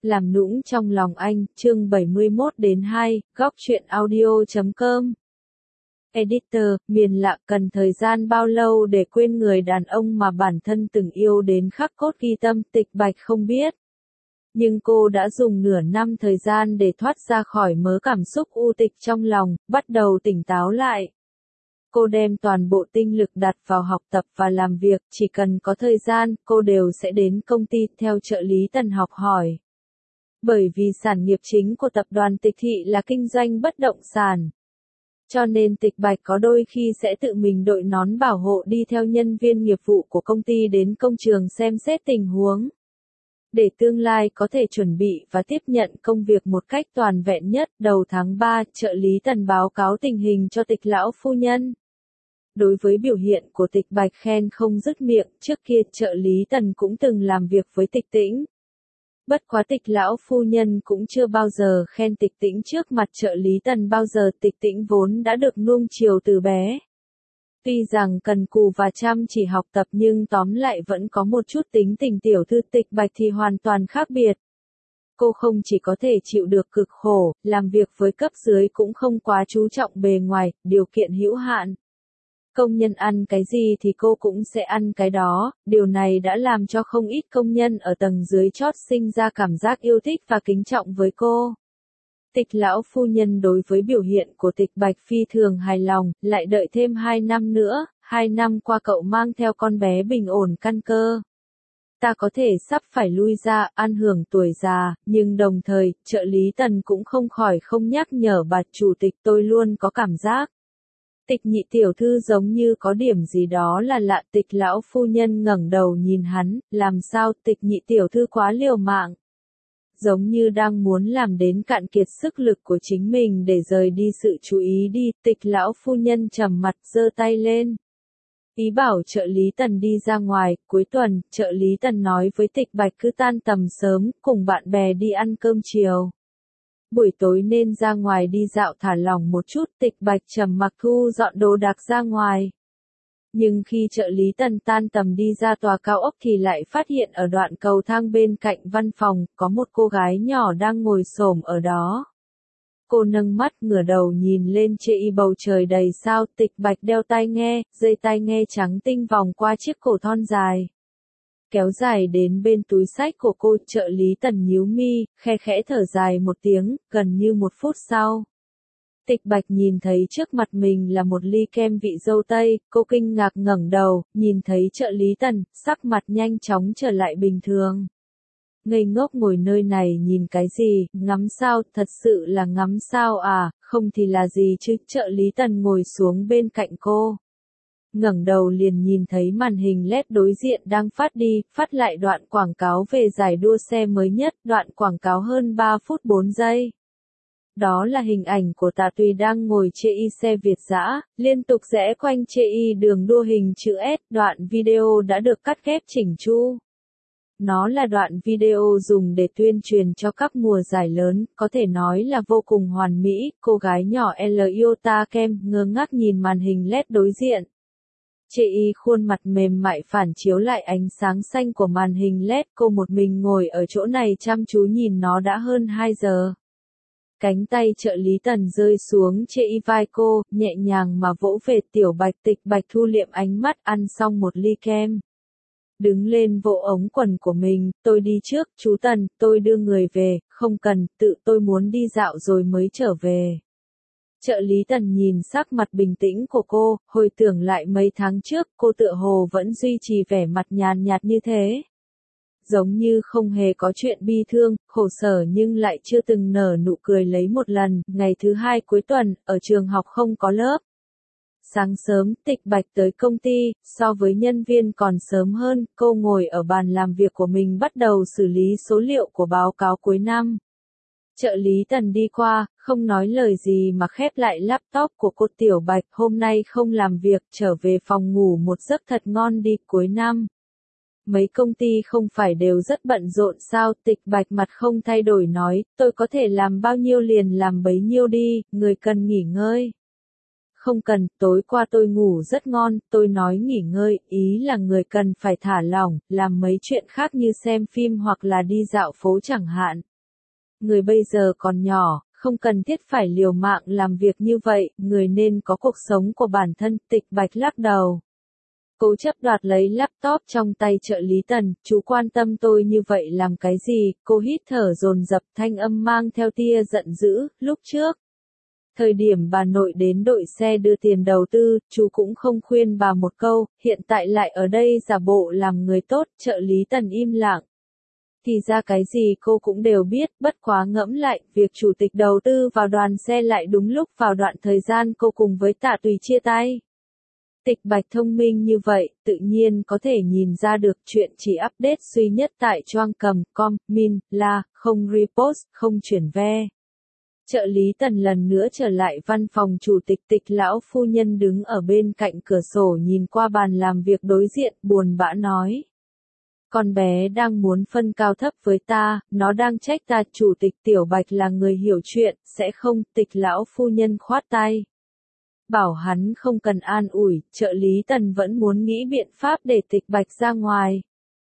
Làm nũng trong lòng anh, chương 71-2, góc truyện audio.com. Editor, miền lạ cần thời gian bao lâu để quên người đàn ông mà bản thân từng yêu đến khắc cốt ghi tâm, Tịch Bạch không biết. Nhưng cô đã dùng nửa năm thời gian để thoát ra khỏi mớ cảm xúc u tịch trong lòng, bắt đầu tỉnh táo lại. Cô đem toàn bộ tinh lực đặt vào học tập và làm việc, chỉ cần có thời gian, cô đều sẽ đến công ty theo trợ lý Tần học hỏi. Bởi vì sản nghiệp chính của tập đoàn Tịch Thị là kinh doanh bất động sản. Cho nên Tịch Bạch có đôi khi sẽ tự mình đội nón bảo hộ đi theo nhân viên nghiệp vụ của công ty đến công trường xem xét tình huống. Để tương lai có thể chuẩn bị và tiếp nhận công việc một cách toàn vẹn nhất, đầu tháng 3, trợ lý Tần báo cáo tình hình cho Tịch lão phu nhân. Đối với biểu hiện của Tịch Bạch khen không dứt miệng, trước kia trợ lý Tần cũng từng làm việc với Tịch Tĩnh. Bất quá Tịch lão phu nhân cũng chưa bao giờ khen Tịch Tĩnh trước mặt trợ lý Tần bao giờ, Tịch Tĩnh vốn đã được nuông chiều từ bé. Tuy rằng cần cù và chăm chỉ học tập nhưng tóm lại vẫn có một chút tính tình tiểu thư, Tịch Bạch thì hoàn toàn khác biệt. Cô không chỉ có thể chịu được cực khổ, làm việc với cấp dưới cũng không quá chú trọng bề ngoài, điều kiện hữu hạn. Công nhân ăn cái gì thì cô cũng sẽ ăn cái đó, điều này đã làm cho không ít công nhân ở tầng dưới chót sinh ra cảm giác yêu thích và kính trọng với cô. Tịch lão phu nhân đối với biểu hiện của Tịch Bạch phi thường hài lòng, lại đợi thêm 2 năm nữa, 2 năm qua cậu mang theo con bé bình ổn căn cơ. Ta có thể sắp phải lui ra, ăn hưởng tuổi già, nhưng đồng thời, trợ lý Tần cũng không khỏi không nhắc nhở bà chủ tịch, tôi luôn có cảm giác. Tịch nhị tiểu thư giống như có điểm gì đó là lạ. Tịch lão phu nhân ngẩng đầu nhìn hắn, làm sao? Tịch nhị tiểu thư quá liều mạng. Giống như đang muốn làm đến cạn kiệt sức lực của chính mình để rời đi sự chú ý đi. Tịch lão phu nhân trầm mặt giơ tay lên. Ý bảo trợ lý Tần đi ra ngoài. Cuối tuần, trợ lý Tần nói với Tịch Bạch cứ tan tầm sớm, cùng bạn bè đi ăn cơm chiều. Buổi tối nên ra ngoài đi dạo thả lỏng một chút. Tịch Bạch trầm mặc thu dọn đồ đạc ra ngoài. Nhưng khi trợ lý Tần tan tầm đi ra tòa cao ốc thì lại phát hiện ở đoạn cầu thang bên cạnh văn phòng, có một cô gái nhỏ đang ngồi xổm ở đó. Cô nâng mắt ngửa đầu nhìn lên chê y bầu trời đầy sao. Tịch Bạch đeo tai nghe, dây tai nghe trắng tinh vòng qua chiếc cổ thon dài. Kéo dài đến bên túi xách của cô, trợ lý Tần nhíu mi, khe khẽ thở dài một tiếng, gần như 1 phút sau. Tịch Bạch nhìn thấy trước mặt mình là một ly kem vị dâu tây, cô kinh ngạc ngẩng đầu, nhìn thấy trợ lý Tần, sắc mặt nhanh chóng trở lại bình thường. Ngây ngốc ngồi nơi này nhìn cái gì, ngắm sao, thật sự là ngắm sao à, không thì là gì chứ, trợ lý Tần ngồi xuống bên cạnh cô. Ngẩng đầu liền nhìn thấy màn hình LED đối diện đang phát lại đoạn quảng cáo về giải đua xe mới nhất, đoạn quảng cáo hơn 3 phút 4 giây. Đó là hình ảnh của Tạ Tùy đang ngồi chê y xe Việt dã, liên tục rẽ quanh chê y đường đua hình chữ S, đoạn video đã được cắt ghép chỉnh chu. Nó là đoạn video dùng để tuyên truyền cho các mùa giải lớn, có thể nói là vô cùng hoàn mỹ. Cô gái nhỏ L Iota Kem ngơ ngác nhìn màn hình LED đối diện. Chê y khuôn mặt mềm mại phản chiếu lại ánh sáng xanh của màn hình LED, cô một mình ngồi ở chỗ này chăm chú nhìn nó đã hơn 2 giờ. Cánh tay trợ lý Tần rơi xuống chê y vai cô, nhẹ nhàng mà vỗ về. Tiểu Bạch. Tịch Bạch thu liệm ánh mắt, ăn xong một ly kem. Đứng lên vỗ ống quần của mình, tôi đi trước, chú Tần, tôi đưa người về, không cần, tự tôi muốn đi dạo rồi mới trở về. Trợ lý Tần nhìn sắc mặt bình tĩnh của cô, hồi tưởng lại mấy tháng trước, cô tựa hồ vẫn duy trì vẻ mặt nhàn nhạt như thế. Giống như không hề có chuyện bi thương, khổ sở nhưng lại chưa từng nở nụ cười lấy một lần. Ngày thứ 2 cuối tuần, ở trường học không có lớp. Sáng sớm, Tịch Bạch tới công ty, so với nhân viên còn sớm hơn, cô ngồi ở bàn làm việc của mình bắt đầu xử lý số liệu của báo cáo cuối năm. Trợ lý Tần đi qua, không nói lời gì mà khép lại laptop của cô. Tiểu Bạch, hôm nay không làm việc, trở về phòng ngủ một giấc thật ngon đi, cuối năm. Mấy công ty không phải đều rất bận rộn sao? Tịch Bạch mặt không thay đổi nói, tôi có thể làm bao nhiêu liền làm bấy nhiêu đi, người cần nghỉ ngơi. Không cần, tối qua tôi ngủ rất ngon, tôi nói nghỉ ngơi, ý là người cần phải thả lỏng, làm mấy chuyện khác như xem phim hoặc là đi dạo phố chẳng hạn. Người bây giờ còn nhỏ, không cần thiết phải liều mạng làm việc như vậy, người nên có cuộc sống của bản thân, Tịch Bạch lắc đầu. Cố chấp đoạt lấy laptop trong tay trợ lý Tần, chú quan tâm tôi như vậy làm cái gì, cô hít thở dồn dập thanh âm mang theo tia giận dữ, lúc trước. Thời điểm bà nội đến đội xe đưa tiền đầu tư, chú cũng không khuyên bà một câu, hiện tại lại ở đây giả bộ làm người tốt, trợ lý Tần im lặng. Thì ra cái gì cô cũng đều biết, bất quá ngẫm lại, việc chủ tịch đầu tư vào đoàn xe lại đúng lúc vào đoạn thời gian cô cùng với Tạ Tùy chia tay. Tịch Bạch thông minh như vậy, tự nhiên có thể nhìn ra được chuyện chỉ update duy nhất tại Choang Cầm, com, min, là, không repost, không chuyển ve. Trợ lý Tần lần nữa trở lại văn phòng chủ tịch, Tịch lão phu nhân đứng ở bên cạnh cửa sổ nhìn qua bàn làm việc đối diện, buồn bã nói. Con bé đang muốn phân cao thấp với ta, nó đang trách ta, chủ tịch Tiểu Bạch là người hiểu chuyện, sẽ không, Tịch lão phu nhân khoát tay. Bảo hắn không cần an ủi, trợ lý Tần vẫn muốn nghĩ biện pháp để Tịch Bạch ra ngoài.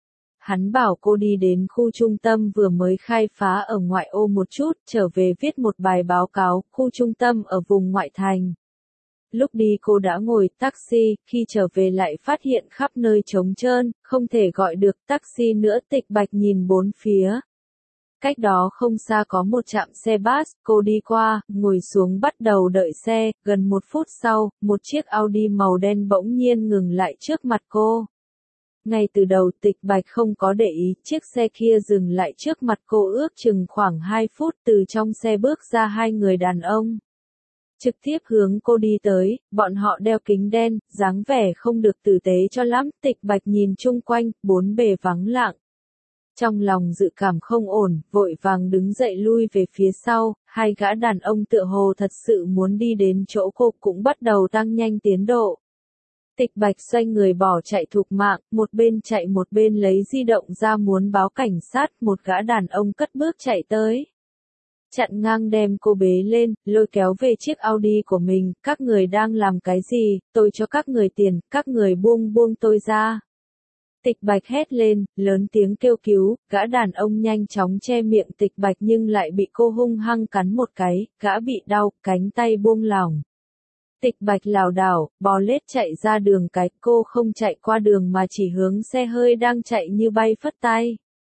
Hắn bảo cô đi đến khu trung tâm vừa mới khai phá ở ngoại ô một chút, trở về viết một bài báo cáo, khu trung tâm ở vùng ngoại thành. Lúc đi cô đã ngồi taxi, khi trở về lại phát hiện khắp nơi trống trơn, không thể gọi được taxi nữa, Tịch Bạch nhìn bốn phía. Cách đó không xa có một trạm xe bus, cô đi qua, ngồi xuống bắt đầu đợi xe, gần 1 phút sau, một chiếc Audi màu đen bỗng nhiên ngừng lại trước mặt cô. Ngay từ đầu Tịch Bạch không có để ý, chiếc xe kia dừng lại trước mặt cô ước chừng khoảng 2 phút, từ trong xe bước ra hai người đàn ông. Trực tiếp hướng cô đi tới, bọn họ đeo kính đen, dáng vẻ không được tử tế cho lắm, Tịch Bạch nhìn chung quanh, bốn bề vắng lặng. Trong lòng dự cảm không ổn, vội vàng đứng dậy lui về phía sau, hai gã đàn ông tựa hồ thật sự muốn đi đến chỗ cô cũng bắt đầu tăng nhanh tiến độ. Tịch Bạch xoay người bỏ chạy thục mạng, một bên chạy một bên lấy di động ra muốn báo cảnh sát, một gã đàn ông cất bước chạy tới. Chặn ngang đem cô bế lên, lôi kéo về chiếc Audi của mình, các người đang làm cái gì, tôi cho các người tiền, các người buông tôi ra. Tịch Bạch hét lên, lớn tiếng kêu cứu, gã đàn ông nhanh chóng che miệng Tịch Bạch nhưng lại bị cô hung hăng cắn một cái, gã bị đau, cánh tay buông lỏng. Tịch Bạch lảo đảo, bò lết chạy ra đường cái, cô không chạy qua đường mà chỉ hướng xe hơi đang chạy như bay phất tay.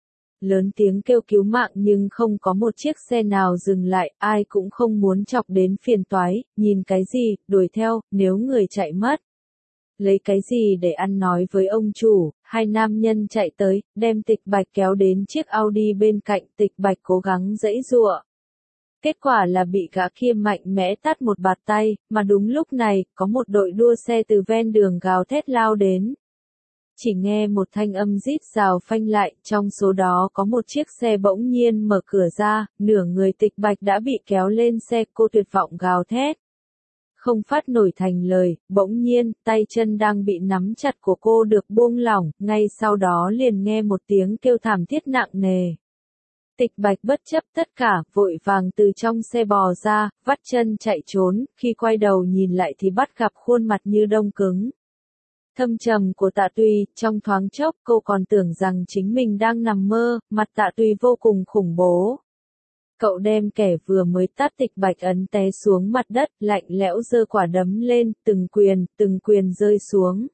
Lớn tiếng kêu cứu mạng nhưng không có một chiếc xe nào dừng lại, ai cũng không muốn chọc đến phiền toái, nhìn cái gì, đuổi theo, nếu người chạy mất. Lấy cái gì để ăn nói với ông chủ, hai nam nhân chạy tới, đem Tịch Bạch kéo đến chiếc Audi bên cạnh, Tịch Bạch cố gắng giãy giụa. Kết quả là bị gã kia mạnh mẽ tát một bạt tay, mà đúng lúc này, có một đội đua xe từ ven đường gào thét lao đến. Chỉ nghe một thanh âm rít rào phanh lại, trong số đó có một chiếc xe bỗng nhiên mở cửa ra, nửa người Tịch Bạch đã bị kéo lên xe, cô tuyệt vọng gào thét. Không phát nổi thành lời, bỗng nhiên, tay chân đang bị nắm chặt của cô được buông lỏng, ngay sau đó liền nghe một tiếng kêu thảm thiết nặng nề. Tịch Bạch bất chấp tất cả, vội vàng từ trong xe bò ra, vắt chân chạy trốn, khi quay đầu nhìn lại thì bắt gặp khuôn mặt như đông cứng. Thâm trầm của Tạ Tùy, trong thoáng chốc cô còn tưởng rằng chính mình đang nằm mơ, mặt Tạ Tùy vô cùng khủng bố. Cậu đem kẻ vừa mới tát Tịch Bạch ấn té xuống mặt đất, lạnh lẽo giơ quả đấm lên, từng quyền rơi xuống.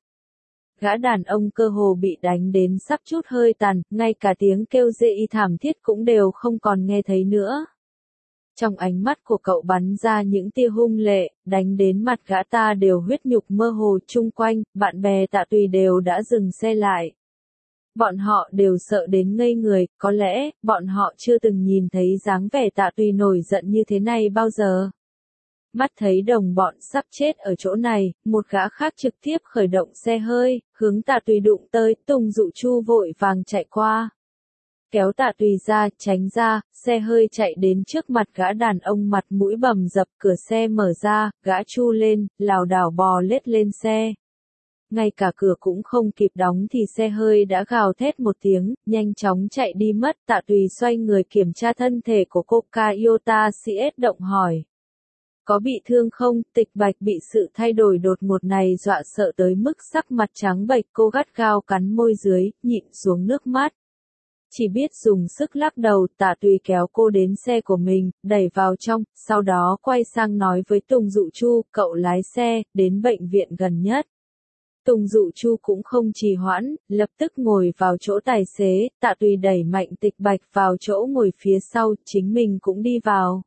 Gã đàn ông cơ hồ bị đánh đến sắp chút hơi tàn, ngay cả tiếng kêu rên thảm thiết cũng đều không còn nghe thấy nữa. Trong ánh mắt của cậu bắn ra những tia hung lệ, đánh đến mặt gã ta đều huyết nhục mơ hồ, chung quanh, bạn bè Tạ Tùy đều đã dừng xe lại. Bọn họ đều sợ đến ngây người, có lẽ, bọn họ chưa từng nhìn thấy dáng vẻ Tạ Tùy nổi giận như thế này bao giờ. Mắt thấy đồng bọn sắp chết ở chỗ này, một gã khác trực tiếp khởi động xe hơi, hướng Tạ Tùy đụng tới, Tùng Dụ Chu vội vàng chạy qua. Kéo Tạ Tùy ra, tránh ra, xe hơi chạy đến trước mặt gã đàn ông mặt mũi bầm dập, cửa xe mở ra, gã chu lên, lảo đảo bò lết lên xe. Ngay cả cửa cũng không kịp đóng thì xe hơi đã gào thét một tiếng, nhanh chóng chạy đi mất. Tạ Tùy xoay người kiểm tra thân thể của cô, Kayota CS động hỏi. Có bị thương không? Tịch Bạch bị sự thay đổi đột ngột này dọa sợ tới mức sắc mặt trắng bệch, cô gắt gao cắn môi dưới, nhịn xuống nước mắt. Chỉ biết dùng sức lắc đầu. Tạ Tùy kéo cô đến xe của mình, đẩy vào trong, sau đó quay sang nói với Tùng Dụ Chu, cậu lái xe, đến bệnh viện gần nhất. Tùng Dụ Chu cũng không trì hoãn, lập tức ngồi vào chỗ tài xế. Tạ Tùy đẩy mạnh Tịch Bạch vào chỗ ngồi phía sau, chính mình cũng đi vào.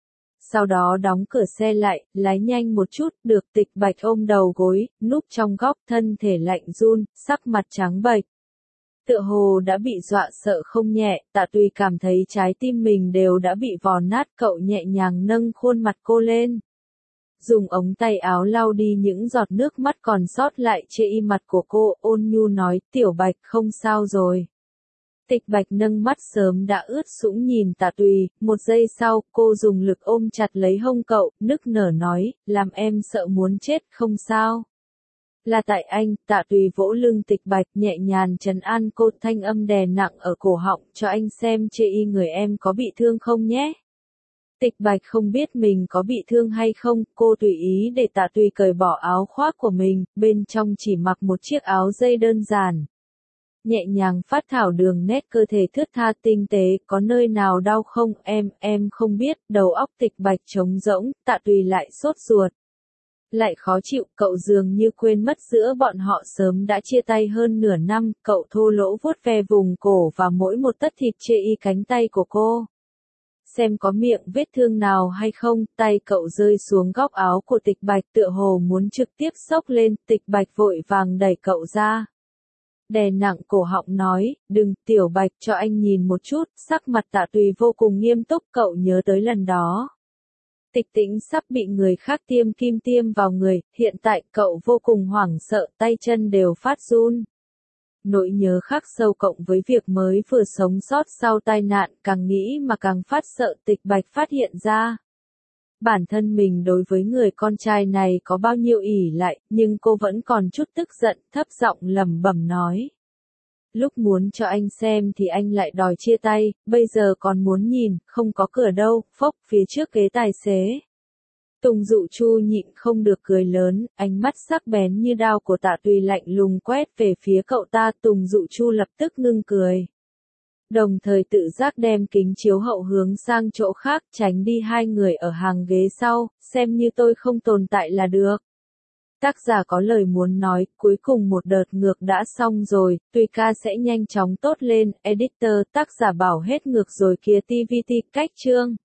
Sau đó đóng cửa xe lại, lái nhanh một chút, được Tịch Bạch ôm đầu gối, núp trong góc, thân thể lạnh run, sắc mặt trắng bệch. Tựa hồ đã bị dọa sợ không nhẹ. Tạ Tùy cảm thấy trái tim mình đều đã bị vò nát. Cậu nhẹ nhàng nâng khuôn mặt cô lên, dùng ống tay áo lau đi những giọt nước mắt còn sót lại trên y mặt của cô, ôn nhu nói, Tiểu Bạch không sao rồi. Tịch Bạch nâng mắt sớm đã ướt sũng nhìn Tạ Tùy, một giây sau, cô dùng lực ôm chặt lấy hông cậu, nức nở nói, làm em sợ muốn chết, không sao. Là tại anh. Tạ Tùy vỗ lưng Tịch Bạch, nhẹ nhàng trấn an cô, thanh âm đè nặng ở cổ họng, cho anh xem chê y người em có bị thương không nhé. Tịch Bạch không biết mình có bị thương hay không, cô tùy ý để Tạ Tùy cởi bỏ áo khoác của mình, bên trong chỉ mặc một chiếc áo dây đơn giản. Nhẹ nhàng phát thảo đường nét cơ thể thướt tha tinh tế, có nơi nào đau không, em không biết. Đầu óc Tịch Bạch trống rỗng. Tạ Tùy lại sốt ruột, lại khó chịu. Cậu dường như quên mất giữa bọn họ sớm đã chia tay hơn nửa năm. Cậu thô lỗ vuốt ve vùng cổ và mỗi một tấc thịt chê y cánh tay của cô, xem có miệng vết thương nào hay không. Tay cậu rơi xuống góc áo của Tịch Bạch, tựa hồ muốn trực tiếp xốc lên. Tịch Bạch vội vàng đẩy cậu ra, đè nặng cổ họng nói, đừng, Tiểu Bạch, cho anh nhìn một chút. Sắc mặt Tạ Tùy vô cùng nghiêm túc. Cậu nhớ tới lần đó Tịch Tĩnh sắp bị người khác tiêm kim tiêm vào người, hiện tại cậu vô cùng hoảng sợ, tay chân đều phát run. Nỗi nhớ khắc sâu cộng với việc mới vừa sống sót sau tai nạn, càng nghĩ mà càng phát sợ. Tịch Bạch phát hiện ra bản thân mình đối với người con trai này có bao nhiêu ỷ lại, nhưng cô vẫn còn chút tức giận, thấp giọng lẩm bẩm nói. Lúc muốn cho anh xem thì anh lại đòi chia tay, bây giờ còn muốn nhìn, không có cửa đâu. Phốc, phía trước ghế tài xế. Tùng Dụ Chu nhịn không được cười lớn, ánh mắt sắc bén như đao của Tạ Tùy lạnh lùng quét về phía cậu ta. Tùng Dụ Chu lập tức ngưng cười, đồng thời tự giác đem kính chiếu hậu hướng sang chỗ khác, tránh đi hai người ở hàng ghế sau, xem như tôi không tồn tại là được. Tác giả có lời muốn nói, cuối cùng một đợt ngược đã xong rồi, Tùy ca sẽ nhanh chóng tốt lên. Editor, tác giả bảo hết ngược rồi kìa TVT, cách chương.